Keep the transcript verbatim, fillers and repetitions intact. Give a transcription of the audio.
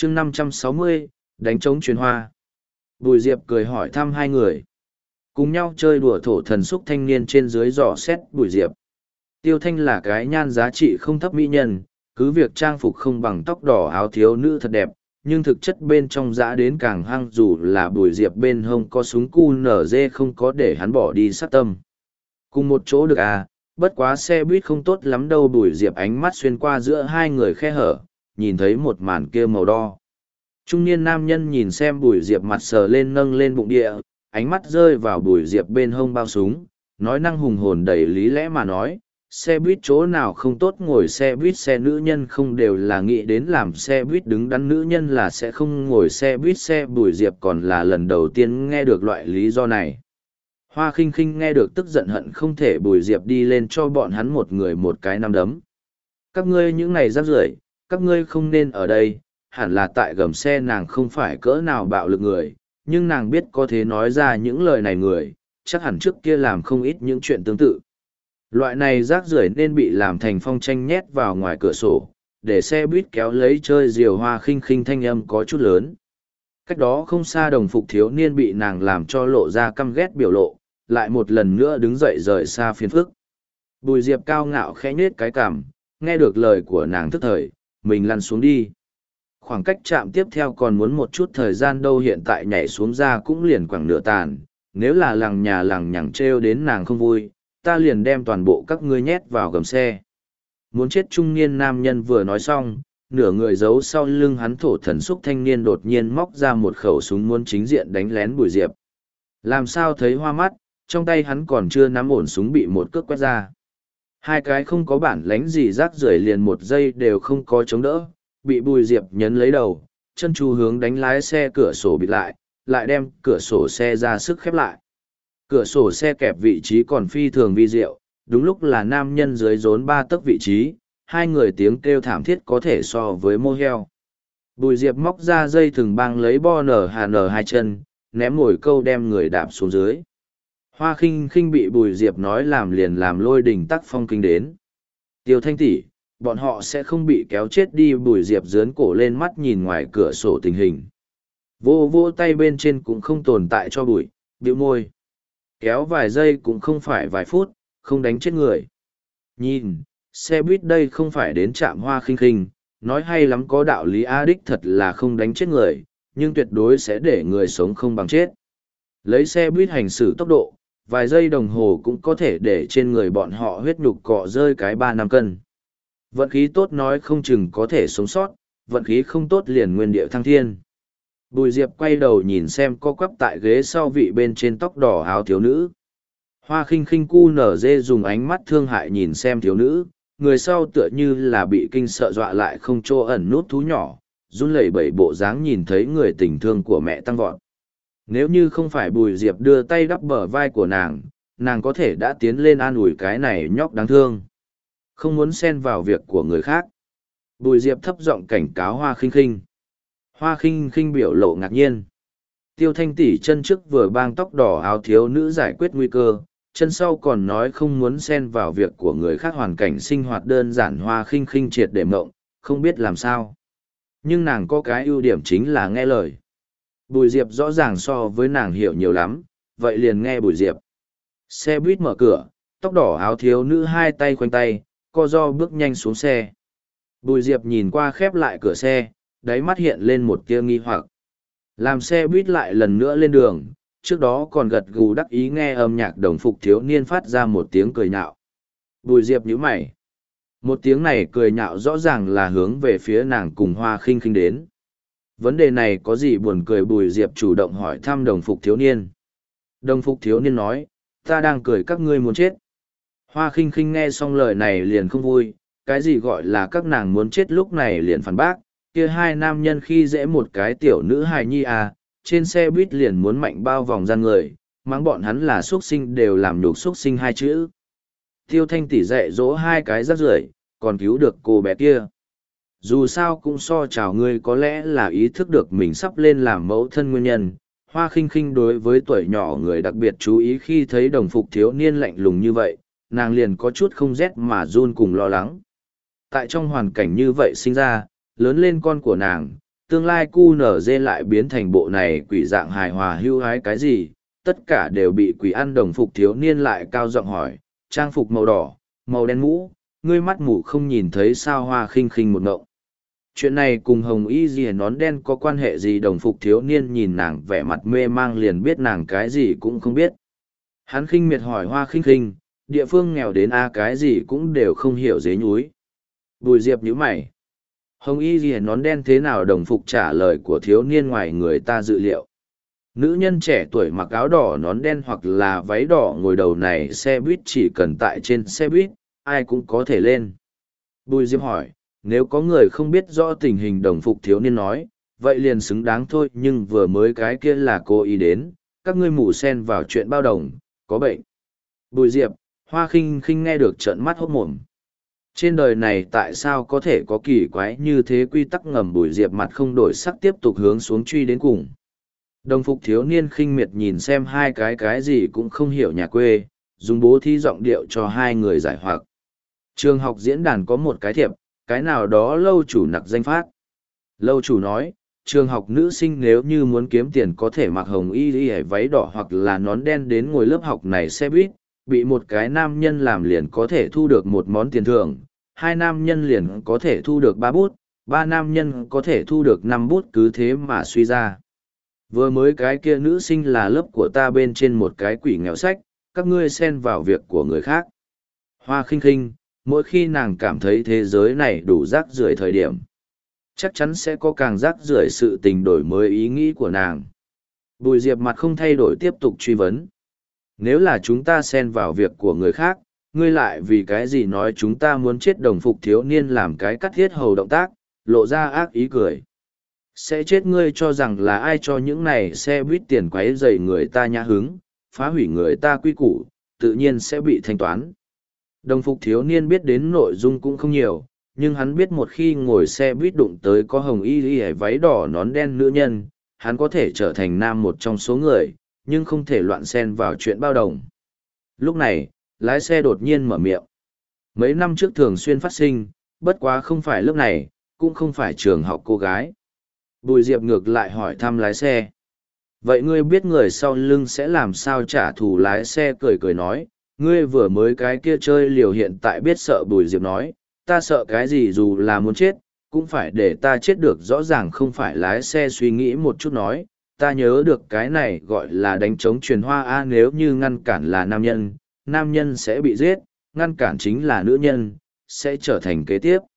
chương năm trăm sáu mươi, đánh trống truyền hoa. Bùi Diệp cười hỏi thăm hai người. Cùng nhau chơi đùa thổ thần xúc thanh niên trên dưới dò xét Bùi Diệp. Tiêu Thanh là cái nhan giá trị không thấp mỹ nhân, cứ việc trang phục không bằng tóc đỏ áo thiếu nữ thật đẹp, nhưng thực chất bên trong dã đến càng hăng, dù là Bùi Diệp bên hông có súng cu nở dê không có để hắn bỏ đi sát tâm. Cùng một chỗ được à, bất quá xe buýt không tốt lắm đâu. Bùi Diệp ánh mắt xuyên qua giữa hai người khe hở, nhìn thấy một màn kia màu đo. Trung niên nam nhân nhìn xem Bùi Diệp mặt sờ lên nâng lên bụng địa, ánh mắt rơi vào Bùi Diệp bên hông bao súng, nói năng hùng hồn đầy lý lẽ mà nói, xe buýt chỗ nào không tốt ngồi xe buýt, xe nữ nhân không đều là nghĩ đến làm xe buýt đứng đắn, nữ nhân là sẽ không ngồi xe buýt. Xe Bùi Diệp còn là lần đầu tiên nghe được loại lý do này. Hoa Khinh Khinh nghe được tức giận hận không thể Bùi Diệp đi lên cho bọn hắn một người một cái nắm đấm. Các ngươi những ngày rác rưởi, các ngươi không nên ở đây. Hẳn là tại gầm xe nàng không phải cỡ nào bạo lực người, nhưng nàng biết có thể nói ra những lời này người, chắc hẳn trước kia làm không ít những chuyện tương tự. Loại này rác rưởi nên bị làm thành phong tranh nhét vào ngoài cửa sổ, để xe buýt kéo lấy chơi diều. Hoa Khinh Khinh thanh âm có chút lớn. Cách đó không xa đồng phục thiếu niên bị nàng làm cho lộ ra căm ghét biểu lộ, lại một lần nữa đứng dậy rời xa phiền phức. Bùi Diệp cao ngạo khẽ nhếch cái cằm, nghe được lời của nàng tức thời, mình lăn xuống đi. Khoảng cách chạm tiếp theo còn muốn một chút thời gian đâu, hiện tại nhảy xuống ra cũng liền khoảng nửa tàn, nếu là lằng nhà lằng nhằng trêu đến nàng không vui, ta liền đem toàn bộ các ngươi nhét vào gầm xe. Muốn chết. Trung niên nam nhân vừa nói xong, nửa người giấu sau lưng hắn thổ thần xúc thanh niên đột nhiên móc ra một khẩu súng muốn chính diện đánh lén Bùi Diệp. Làm sao thấy hoa mắt, trong tay hắn còn chưa nắm ổn súng bị một cước quét ra. Hai cái không có bản lánh gì rác rưởi liền một giây đều không có chống đỡ, bị Bùi Diệp nhấn lấy đầu, chân chu hướng đánh lái xe cửa sổ bịt lại, lại đem cửa sổ xe ra sức khép lại. Cửa sổ xe kẹp vị trí còn phi thường vi diệu, đúng lúc là nam nhân dưới rốn ba tấc vị trí, hai người tiếng kêu thảm thiết có thể so với mô heo. Bùi Diệp móc ra dây thừng băng lấy bo nở hà nở hai chân, ném mồi câu đem người đạp xuống dưới. Hoa Khinh Khinh bị Bùi Diệp nói làm liền làm lôi đình tắc phong kinh đến. Tiêu Thanh tỷ, bọn họ sẽ không bị kéo chết đi. Bùi Diệp dướn cổ lên mắt nhìn ngoài cửa sổ tình hình. Vô vô tay bên trên cũng không tồn tại cho bụi, bĩu môi. Kéo vài giây cũng không phải vài phút, không đánh chết người. Nhìn, xe buýt đây không phải đến trạm Hoa Khinh Khinh, nói hay lắm có đạo lý a, đích thật là không đánh chết người, nhưng tuyệt đối sẽ để người sống không bằng chết. Lấy xe buýt hành xử tốc độ, vài giây đồng hồ cũng có thể để trên người bọn họ huyết nhục cọ rơi cái ba năm cân. Vận khí tốt nói không chừng có thể sống sót, vận khí không tốt liền nguyên địa thăng thiên. Bùi Diệp quay đầu nhìn xem co quắp tại ghế sau vị bên trên tóc đỏ áo thiếu nữ. Hoa Khinh Khinh cu nở dê dùng ánh mắt thương hại nhìn xem thiếu nữ, người sau tựa như là bị kinh sợ dọa lại không chỗ ẩn nút thú nhỏ, run lẩy bẩy bộ dáng nhìn thấy người tình thương của mẹ tăng vọt. Nếu như không phải Bùi Diệp đưa tay đắp bờ vai của nàng, nàng có thể đã tiến lên an ủi cái này nhóc đáng thương. Không muốn xen vào việc của người khác. Bùi Diệp thấp giọng cảnh cáo Hoa Khinh Khinh. Hoa Khinh Khinh biểu lộ ngạc nhiên. Tiêu Thanh tỷ chân trước vừa bang tóc đỏ áo thiếu nữ giải quyết nguy cơ, chân sau còn nói không muốn xen vào việc của người khác, hoàn cảnh sinh hoạt đơn giản. Hoa Khinh Khinh triệt để mộng, không biết làm sao. Nhưng nàng có cái ưu điểm chính là nghe lời. Bùi Diệp rõ ràng so với nàng hiểu nhiều lắm, vậy liền nghe Bùi Diệp. Xe buýt mở cửa, tóc đỏ áo thiếu nữ hai tay khoanh tay, co ro bước nhanh xuống xe. Bùi Diệp nhìn qua khép lại cửa xe, đáy mắt hiện lên một tia nghi hoặc. Làm xe buýt lại lần nữa lên đường, trước đó còn gật gù đắc ý nghe âm nhạc đồng phục thiếu niên phát ra một tiếng cười nhạo. Bùi Diệp nhíu mày. Một tiếng này cười nhạo rõ ràng là hướng về phía nàng cùng Hoa Khinh Khinh đến. Vấn đề này có gì buồn cười? Bùi Diệp chủ động hỏi thăm đồng phục thiếu niên. Đồng phục thiếu niên nói, ta đang cười các ngươi muốn chết. Hoa Khinh Khinh nghe xong lời này liền không vui, cái gì gọi là các nàng muốn chết, lúc này liền phản bác, kia hai nam nhân khi dễ một cái tiểu nữ hài nhi à, trên xe buýt liền muốn mạnh bao vòng gian người, mắng bọn hắn là xuất sinh đều làm nhục xuất sinh hai chữ. Tiêu Thanh tỷ dạy dỗ hai cái rác rưởi, còn cứu được cô bé kia. Dù sao cũng so chào ngươi, có lẽ là ý thức được mình sắp lên làm mẫu thân nguyên nhân. Hoa Khinh Khinh đối với tuổi nhỏ người đặc biệt chú ý, khi thấy đồng phục thiếu niên lạnh lùng như vậy, nàng liền có chút không rét mà run cùng lo lắng. Tại trong hoàn cảnh như vậy sinh ra, lớn lên con của nàng, tương lai cu nở dê lại biến thành bộ này quỷ dạng hài hòa hưu hái cái gì, tất cả đều bị quỷ ăn đồng phục thiếu niên lại cao giọng hỏi, trang phục màu đỏ, màu đen mũ, ngươi mắt mù không nhìn thấy sao Hoa Khinh Khinh một ngộng. Chuyện này cùng hồng y gì nón đen có quan hệ gì? Đồng phục thiếu niên nhìn nàng vẻ mặt mê mang liền biết nàng cái gì cũng không biết. Hắn khinh miệt hỏi Hoa Khinh Khinh, địa phương nghèo đến a cái gì cũng đều không hiểu dế nhúi. Bùi Diệp nhíu mày. Hồng y gì nón đen thế nào? Đồng phục trả lời của thiếu niên ngoài người ta dự liệu. Nữ nhân trẻ tuổi mặc áo đỏ nón đen hoặc là váy đỏ ngồi đầu này xe buýt, chỉ cần tại trên xe buýt, ai cũng có thể lên. Bùi Diệp hỏi, nếu có người không biết rõ tình hình? Đồng phục thiếu niên nói, vậy liền xứng đáng thôi, nhưng vừa mới cái kia là cô ý đến, các ngươi mù sen vào chuyện bao đồng, có bệnh. Bùi Diệp, Hoa Khinh Khinh nghe được trợn mắt hốt mồm. Trên đời này tại sao có thể có kỳ quái như thế quy tắc ngầm? Bùi Diệp mặt không đổi sắc tiếp tục hướng xuống truy đến cùng. Đồng phục thiếu niên khinh miệt nhìn xem hai cái cái gì cũng không hiểu nhà quê, dùng bố thí giọng điệu cho hai người giải hoặc. Trường học diễn đàn có một cái thiệp, cái nào đó lâu chủ nặc danh phát. Lâu chủ nói, trường học nữ sinh nếu như muốn kiếm tiền có thể mặc hồng y y váy đỏ hoặc là nón đen đến ngồi lớp học này xe buýt, bị một cái nam nhân làm liền có thể thu được một món tiền thưởng, hai nam nhân liền có thể thu được ba bút, ba nam nhân có thể thu được năm bút, cứ thế mà suy ra. Vừa mới cái kia nữ sinh là lớp của ta bên trên một cái quỷ nghèo sách, các ngươi xen vào việc của người khác. Hoa Khinh Khinh, mỗi khi nàng cảm thấy thế giới này đủ rác rưởi thời điểm, chắc chắn sẽ có càng rác rưởi sự tình đổi mới ý nghĩ của nàng. Bùi Diệp mặt không thay đổi tiếp tục truy vấn. Nếu là chúng ta xen vào việc của người khác, ngươi lại vì cái gì nói chúng ta muốn chết? Đồng phục thiếu niên làm cái cắt thiết hầu động tác, lộ ra ác ý cười. Sẽ chết, ngươi cho rằng là ai cho những này xe buýt tiền quấy rầy người ta nhã hứng, phá hủy người ta quy củ, tự nhiên sẽ bị thanh toán. Đồng phục thiếu niên biết đến nội dung cũng không nhiều, nhưng hắn biết một khi ngồi xe buýt đụng tới có hồng y y váy đỏ nón đen nữ nhân, hắn có thể trở thành nam một trong số người, nhưng không thể loạn xen vào chuyện bao đồng. Lúc này, lái xe đột nhiên mở miệng. Mấy năm trước thường xuyên phát sinh, bất quá không phải lớp này, cũng không phải trường học cô gái. Bùi Diệp ngược lại hỏi thăm lái xe. Vậy ngươi biết người sau lưng sẽ làm sao trả thù? Lái xe cười cười nói, ngươi vừa mới cái kia chơi liều hiện tại biết sợ. Bùi Diệp nói, ta sợ cái gì? Dù là muốn chết, cũng phải để ta chết được. Rõ ràng không phải. Lái xe suy nghĩ một chút nói, ta nhớ được cái này gọi là đánh trống truyền hoa a. Nếu như ngăn cản là nam nhân, nam nhân sẽ bị giết, ngăn cản chính là nữ nhân, sẽ trở thành kế tiếp.